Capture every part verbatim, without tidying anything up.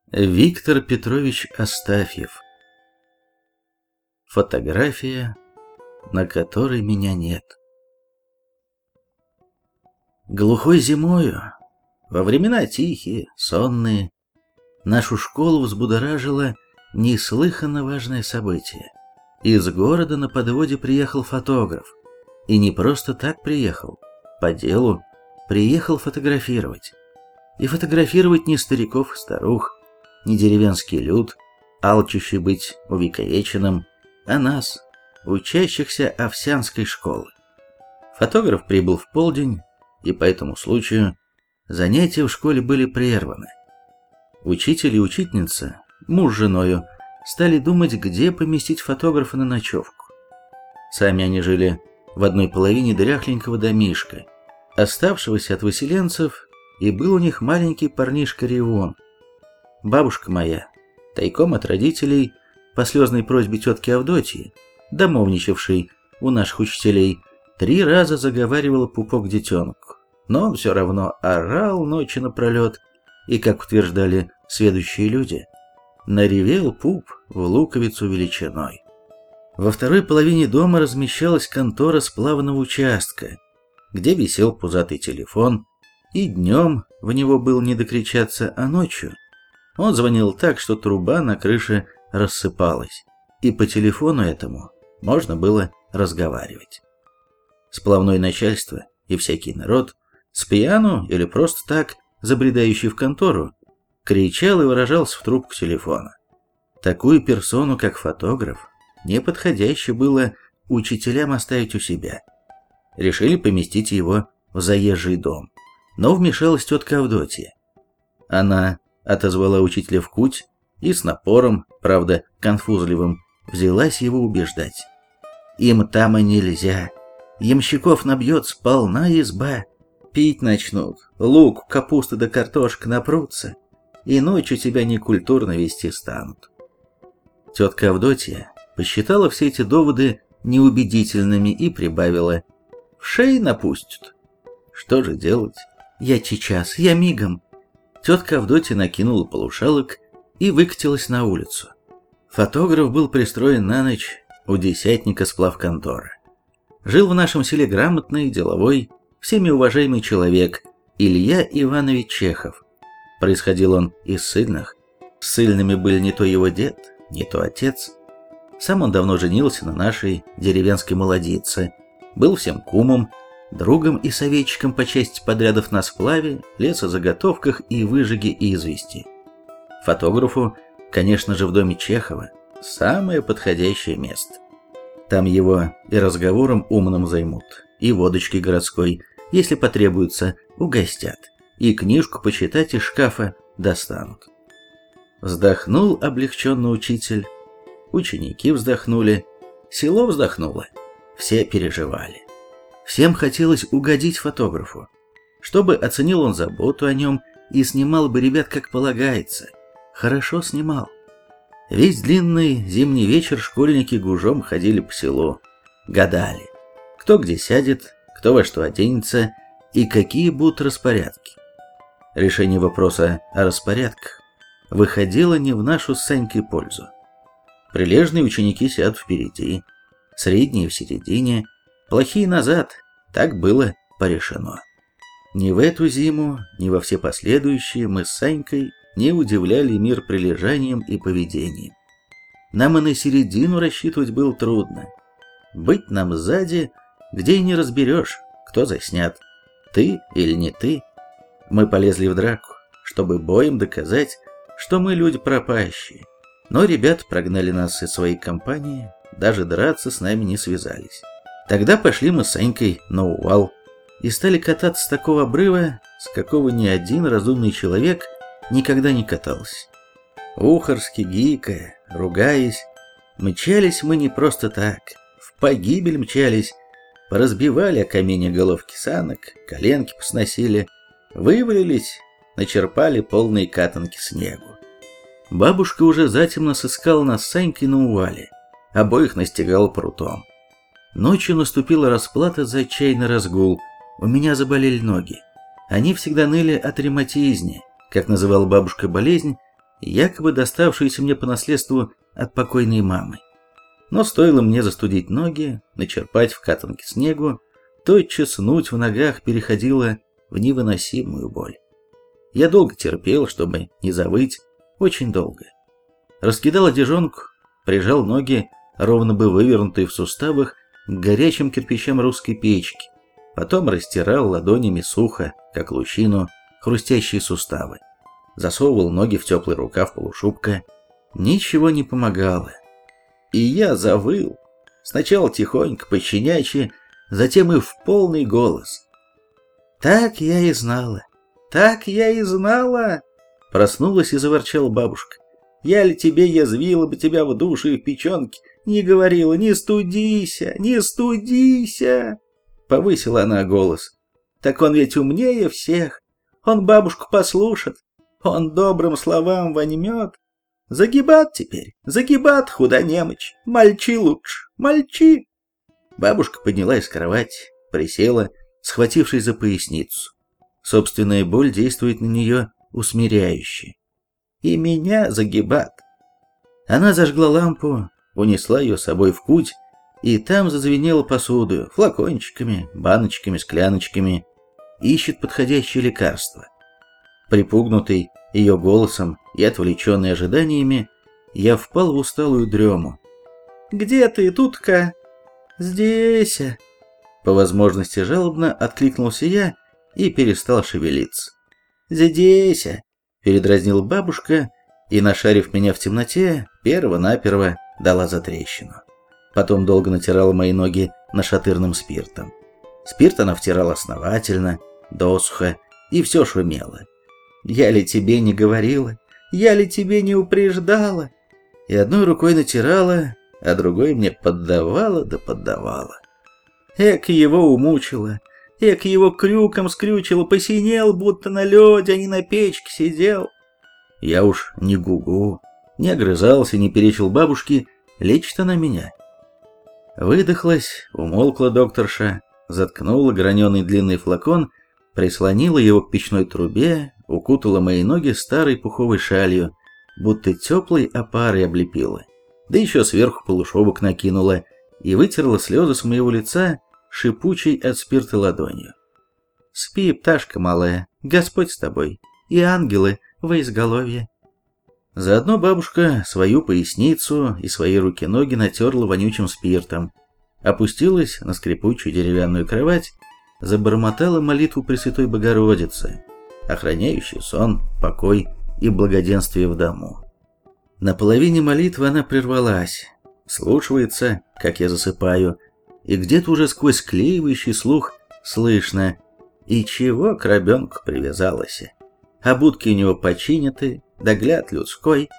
Виктор Петрович Астафьев. Фотография, на которой меня нет. Глухой зимою, во времена тихие, сонные, нашу школу взбудоражило неслыханно важное событие. Из города на подводе приехал фотограф. И не просто так приехал, по делу, приехал фотографировать. И фотографировать не стариков и старух, не деревенский люд, алчущий быть увековеченным, а нас, учащихся Овсянской школы. Фотограф прибыл в полдень, и по этому случаю занятия в школе были прерваны. Учитель и учительница, муж с женою, стали думать, где поместить фотографа на ночевку. Сами они жили в одной половине дряхленького домишка, оставшегося от выселенцев, и был у них маленький парнишка Ревон. Бабушка моя, тайком от родителей, по слезной просьбе тетки Авдотьи, домовничавшей у наших учителей, три раза заговаривала пупок детенку, но он все равно орал ночи напролет, и, как утверждали сведущие люди, наревел пуп в луковицу величиной. Во второй половине дома размещалась контора сплавного участка, где висел пузатый телефон, и днем в него было не докричаться, а ночью он звонил так, что труба на крыше рассыпалась, и по телефону этому можно было разговаривать. Сплавное начальство и всякий народ, с пьяну или просто так, забредающий в контору, кричал и выражался в трубку телефона. Такую персону, как фотограф, неподходяще было учителям оставить у себя. Решили поместить его в заезжий дом, но вмешалась тетка Авдотья. Она отозвала учителя в куть и с напором, правда конфузливым, взялась его убеждать. Им там и нельзя, ямщиков набьет сполна изба, пить начнут, лук, капуста да картошка напрутся, и ночью тебя некультурно вести станут. Тетка Авдотья посчитала все эти доводы неубедительными и прибавила: в шеи напустят. Что же делать? Я сейчас, я мигом. Тетка Авдотья накинула полушалок и выкатилась на улицу. Фотограф был пристроен на ночь у десятника сплавконторы. Жил в нашем селе грамотный, деловой, всеми уважаемый человек Илья Иванович Чехов. Происходил он из ссыльных. Ссыльными были не то его дед, не то отец. Сам он давно женился на нашей деревенской молодице, был всем кумом, другом и советчиком по части подрядов на сплаве, лесозаготовках и выжиге извести. Фотографу, конечно же, в доме Чехова самое подходящее место. Там его и разговором умным займут, и водочкой городской, если потребуется, угостят, и книжку почитать из шкафа достанут. Вздохнул облегченно учитель, ученики вздохнули, село вздохнуло, все переживали. Всем хотелось угодить фотографу, чтобы оценил он заботу о нем и снимал бы ребят как полагается. Хорошо снимал. Весь длинный зимний вечер школьники гужом ходили по селу, гадали, кто где сядет, кто во что оденется и какие будут распорядки. Решение вопроса о распорядках выходило не в нашу с Санькой пользу. Прилежные ученики сядут впереди, средние в середине, плохие назад, так было порешено. Ни в эту зиму, ни во все последующие мы с Санькой не удивляли мир прилежанием и поведением. Нам и на середину рассчитывать было трудно. Быть нам сзади, где и не разберешь, кто заснят, ты или не ты. Мы полезли в драку, чтобы боем доказать, что мы люди пропащие. Но ребята прогнали нас из своей компании, даже драться с нами не связались. Тогда пошли мы с Санькой на увал и стали кататься с такого обрыва, с какого ни один разумный человек никогда не катался. Ухарски, гикая, ругаясь, мчались мы не просто так, в погибель мчались, поразбивали о камень головки санок, коленки посносили, вывалились, начерпали полные катанки снегу. Бабушка уже затемно сыскала нас с Санькой на увале, обоих настигала прутом. Ночью наступила расплата за отчаянный разгул, у меня заболели ноги. Они всегда ныли от ревматизма, как называла бабушка болезнь, якобы доставшуюся мне по наследству от покойной мамы. Но стоило мне застудить ноги, начерпать в катанке снегу, тотчас нуть в ногах переходила в невыносимую боль. Я долго терпел, чтобы не завыть, очень долго. Раскидал одежонку, прижал ноги, ровно бы вывернутые в суставах, к горячим кирпичам русской печки, потом растирал ладонями сухо, как лучину, хрустящие суставы. Засовывал ноги в теплый рукав полушубка. Ничего не помогало. И я завыл. Сначала тихонько, пощенячьи, затем и в полный голос. «Так я и знала! Так я и знала!» Проснулась и заворчала бабушка. «Я ли тебе язвила бы тебя в душе и в печенке, не говорила, не студися, не студися!» Повысила она голос. «Так он ведь умнее всех, он бабушку послушает, он добрым словам воньмет. Загибат теперь, загибат, худа немочь, мальчи лучше, мальчи!» Бабушка поднялась с кровати, присела, схватившись за поясницу. Собственная боль действует на нее усмиряюще. «И меня загибат!» Она зажгла лампу, унесла ее с собой в куть, и там зазвенела посуду, флакончиками, баночками, скляночками. Ищет подходящее лекарство. Припугнутый ее голосом и отвлеченный ожиданиями, я впал в усталую дрему. «Где ты, тутка?» «Здесь». По возможности жалобно откликнулся я и перестал шевелиться. «Здесь», — передразнила бабушка и, нашарив меня в темноте, перво-наперво дала затрещину. Потом долго натирала мои ноги нашатырным спиртом. Спирт она втирала основательно, досуха, и все шумело. «Я ли тебе не говорила? Я ли тебе не упреждала?» И одной рукой натирала, а другой мне поддавала да поддавала. Эк его умучила, эк его крюком скрючила, посинел, будто на лёде, а не на печке сидел. Я уж не гугу, не огрызался, не перечил бабушке, лечит она меня. Выдохлась, умолкла докторша, заткнула граненый длинный флакон, прислонила его к печной трубе, укутала мои ноги старой пуховой шалью, будто теплой опарой облепила, да еще сверху полушубок накинула и вытерла слезы с моего лица шипучей от спирта ладонью. «Спи, пташка малая, Господь с тобой, и ангелы во изголовье». Заодно бабушка свою поясницу и свои руки-ноги натерла вонючим спиртом, опустилась на скрипучую деревянную кровать, забормотала молитву Пресвятой Богородицы, охраняющую сон, покой и благоденствие в дому. На половине молитвы она прервалась, слушается, как я засыпаю, и где-то уже сквозь склеивающий слух слышно: «И чего к ребенку привязалась? А будки у него починяты, догляд людской».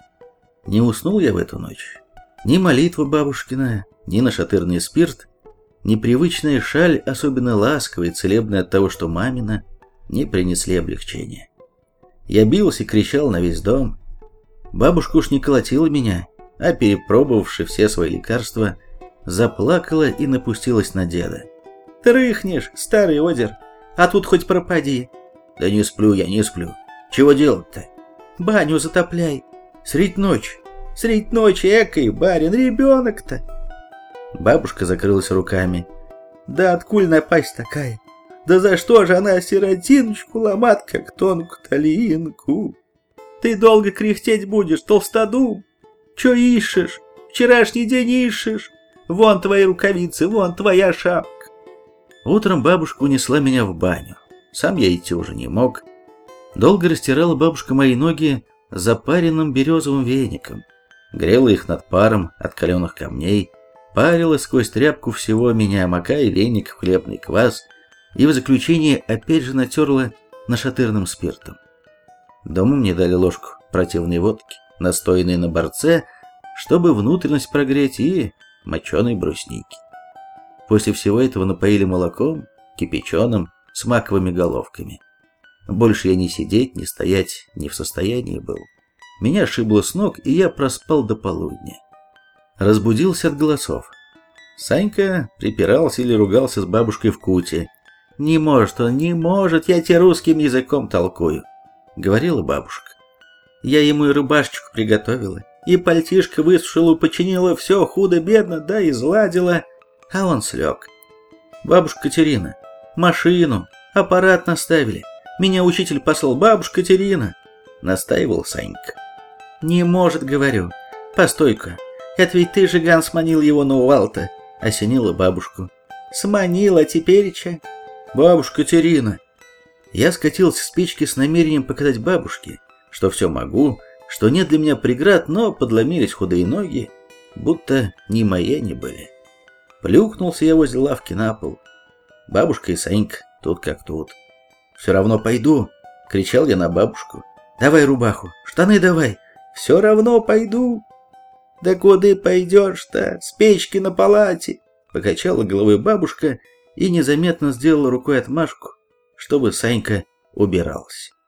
Не уснул я в эту ночь. Ни молитва бабушкина, ни нашатырный спирт, ни привычная шаль, особенно ласковая и целебная от того, что мамина, не принесли облегчения. Я бился и кричал на весь дом. Бабушка уж не колотила меня, а, перепробовавши все свои лекарства, заплакала и напустилась на деда. «Ты рыхнешь, старый одер, а тут хоть пропади». «Да не сплю я, не сплю. Чего делать-то?» «Баню затопляй. Средь ночи, средь ночи, экой, барин, ребенок-то». Бабушка закрылась руками. «Да откуль напасть такая? Да за что же она сиротиночку ломат, как тонкую талинку? Ты долго кряхтеть будешь, толстодум? Чё ищешь? Вчерашний день ищешь? Вон твои рукавицы, вон твоя шапка». Утром бабушка унесла меня в баню. Сам я идти уже не мог. Долго растирала бабушка мои ноги запаренным березовым веником, грела их над паром от каленых камней, парила сквозь тряпку всего меня, макая веник в хлебный квас, и в заключение опять же натерла нашатырным спиртом. Дома мне дали ложку противной водки, настоянной на борце, чтобы внутренность прогреть, и моченой брусники. После всего этого напоили молоком, кипяченым, с маковыми головками. Больше я ни сидеть, ни стоять не в состоянии был. Меня шибло с ног, и я проспал до полудня. Разбудился от голосов. Санька припирался или ругался с бабушкой в куте. «Не может он, не может, я тебе русским языком толкую», — говорила бабушка. Я ему и рубашечку приготовила, и пальтишко высушила, починила, все худо-бедно, да изладила, а он слег. Бабушка Катерина, машину, аппарат наставили. Меня учитель послал, бабушка Катерина, настаивал Санька. Не может, говорю. Постой-ка, это ведь ты, Жиган, сманил его на увал-то, осенила бабушку. Сманила тепереча. Бабушка Катерина. Я скатился с печки с намерением показать бабушке, что все могу, что нет для меня преград, но подломились худые ноги, будто ни мои не были. Плюхнулся я возле лавки на пол. Бабушка и Санька тут как тут. «Все равно пойду!» — кричал я на бабушку. «Давай рубаху, штаны давай!» «Все равно пойду!» «Да куда пойдешь-то? С печки на палате!» Покачала головой бабушка и незаметно сделала рукой отмашку, чтобы Санька убирался.